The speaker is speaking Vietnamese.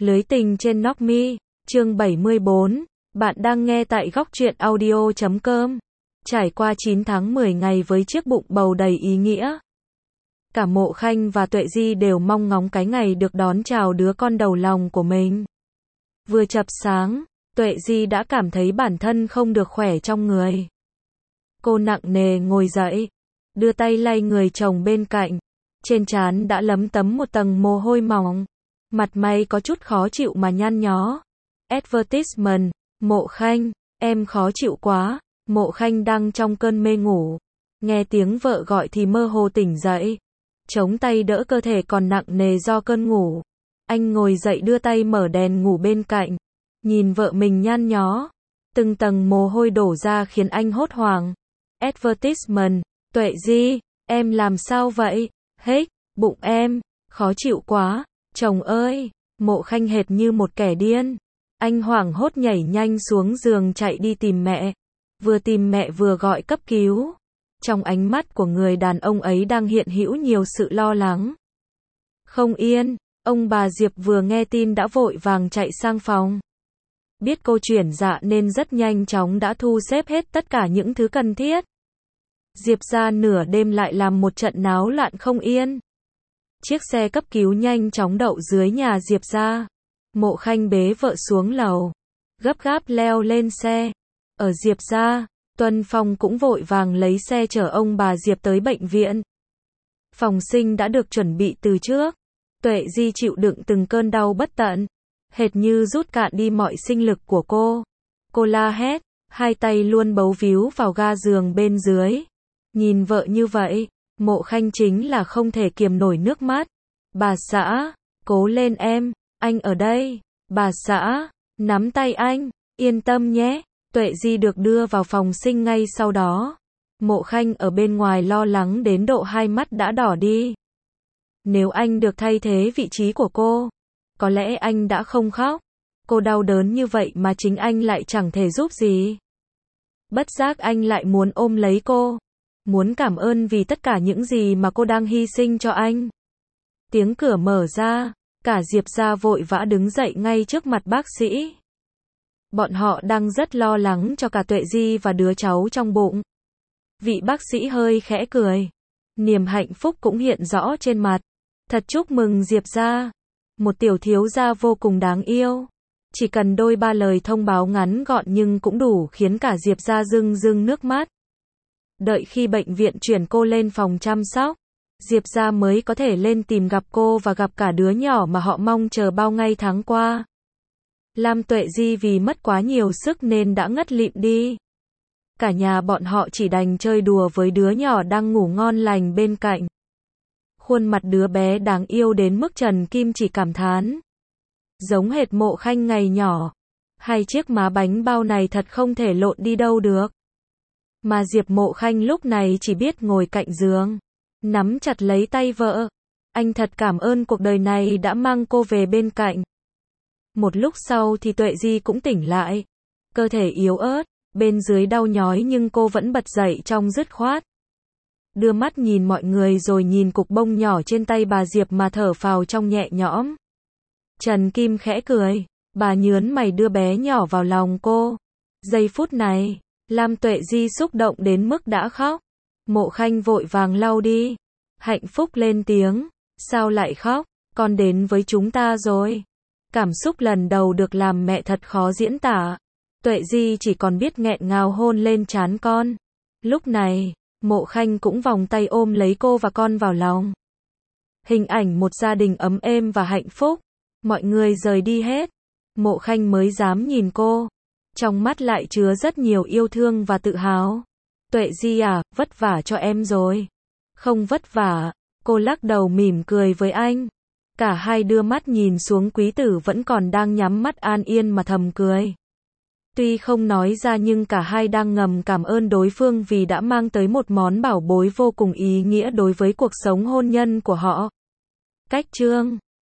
Lưới tình trên Knockme, chương 74, bạn đang nghe tại góc truyện audio.com. Trải qua 9 tháng 10 ngày với chiếc bụng bầu đầy ý nghĩa. Cả Mộ Khanh và Tuệ Di đều mong ngóng cái ngày được đón chào đứa con đầu lòng của mình. Vừa chập sáng, Tuệ Di đã cảm thấy bản thân không được khỏe trong người. Cô nặng nề ngồi dậy, đưa tay lay người chồng bên cạnh. Trên trán đã lấm tấm một tầng mồ hôi mỏng. Mặt mày có chút khó chịu mà nhăn nhó. Advertisement, Mộ Khanh, em khó chịu quá. Mộ Khanh đang trong cơn mê ngủ. Nghe tiếng vợ gọi thì mơ hồ tỉnh dậy. Chống tay đỡ cơ thể còn nặng nề do cơn ngủ. Anh ngồi dậy đưa tay mở đèn ngủ bên cạnh. Nhìn vợ mình nhăn nhó. Từng tầng mồ hôi đổ ra khiến anh hốt hoảng. Advertisement, Tuệ Di, em làm sao vậy? Hết, bụng em, khó chịu quá. Chồng ơi, Mộ Khanh hệt như một kẻ điên. Anh hoảng hốt nhảy nhanh xuống giường chạy đi tìm mẹ. Vừa tìm mẹ vừa gọi cấp cứu. Trong ánh mắt của người đàn ông ấy đang hiện hữu nhiều sự lo lắng. Không yên, ông bà Diệp vừa nghe tin đã vội vàng chạy sang phòng. Biết cô chuyển dạ nên rất nhanh chóng đã thu xếp hết tất cả những thứ cần thiết. Diệp ra nửa đêm lại làm một trận náo loạn không yên. Chiếc xe cấp cứu nhanh chóng đậu dưới nhà Diệp ra. Mộ Khanh bế vợ xuống lầu, gấp gáp leo lên xe. Ở Diệp ra, Tuân Phong cũng vội vàng lấy xe chở ông bà Diệp tới bệnh viện. Phòng sinh đã được chuẩn bị từ trước. Tuệ Di chịu đựng từng cơn đau bất tận, hệt như rút cạn đi mọi sinh lực của cô. Cô la hét, hai tay luôn bấu víu vào ga giường bên dưới. Nhìn vợ như vậy, Mộ Khanh chính là không thể kiềm nổi nước mắt. Bà xã, cố lên em, anh ở đây. Bà xã, nắm tay anh, yên tâm nhé. Tuệ Di được đưa vào phòng sinh ngay sau đó. Mộ Khanh ở bên ngoài lo lắng đến độ hai mắt đã đỏ đi. Nếu anh được thay thế vị trí của cô, có lẽ anh đã không khóc. Cô đau đớn như vậy mà chính anh lại chẳng thể giúp gì. Bất giác anh lại muốn ôm lấy cô. Muốn cảm ơn vì tất cả những gì mà cô đang hy sinh cho anh. Tiếng cửa mở ra, cả Diệp ra vội vã đứng dậy ngay trước mặt bác sĩ. Bọn họ đang rất lo lắng cho cả Tuệ Di và đứa cháu trong bụng. Vị bác sĩ hơi khẽ cười. Niềm hạnh phúc cũng hiện rõ trên mặt. Thật chúc mừng Diệp ra. Một tiểu thiếu gia vô cùng đáng yêu. Chỉ cần đôi ba lời thông báo ngắn gọn nhưng cũng đủ khiến cả Diệp ra rưng rưng nước mắt. Đợi khi bệnh viện chuyển cô lên phòng chăm sóc, Diệp ra mới có thể lên tìm gặp cô và gặp cả đứa nhỏ mà họ mong chờ bao ngày tháng qua. Lam Tuệ Di vì mất quá nhiều sức nên đã ngất lịm đi. Cả nhà bọn họ chỉ đành chơi đùa với đứa nhỏ đang ngủ ngon lành bên cạnh. Khuôn mặt đứa bé đáng yêu đến mức Trần Kim chỉ cảm thán. Giống hệt Mộ Khanh ngày nhỏ. Hai chiếc má bánh bao này thật không thể lộn đi đâu được. Mà Diệp Mộ Khanh lúc này chỉ biết ngồi cạnh giường, nắm chặt lấy tay vợ. Anh thật cảm ơn cuộc đời này đã mang cô về bên cạnh. Một lúc sau thì Tuệ Di cũng tỉnh lại. Cơ thể yếu ớt, bên dưới đau nhói nhưng cô vẫn bật dậy trong dứt khoát. Đưa mắt nhìn mọi người rồi nhìn cục bông nhỏ trên tay bà Diệp mà thở phào trong nhẹ nhõm. Trần Kim khẽ cười, bà nhớn mày đưa bé nhỏ vào lòng cô. Giây phút này, Lam Tuệ Di xúc động đến mức đã khóc. Mộ Khanh vội vàng lau đi. Hạnh phúc lên tiếng, sao lại khóc, con đến với chúng ta rồi. Cảm xúc lần đầu được làm mẹ thật khó diễn tả. Tuệ Di chỉ còn biết nghẹn ngào hôn lên trán con. Lúc này, Mộ Khanh cũng vòng tay ôm lấy cô và con vào lòng. Hình ảnh một gia đình ấm êm và hạnh phúc. Mọi người rời đi hết. Mộ Khanh mới dám nhìn cô. Trong mắt lại chứa rất nhiều yêu thương và tự hào. Tuệ Di à, vất vả cho em rồi. Không vất vả, cô lắc đầu mỉm cười với anh. Cả hai đưa mắt nhìn xuống quý tử vẫn còn đang nhắm mắt an yên mà thầm cười. Tuy không nói ra nhưng cả hai đang ngầm cảm ơn đối phương vì đã mang tới một món bảo bối vô cùng ý nghĩa đối với cuộc sống hôn nhân của họ. Cách chương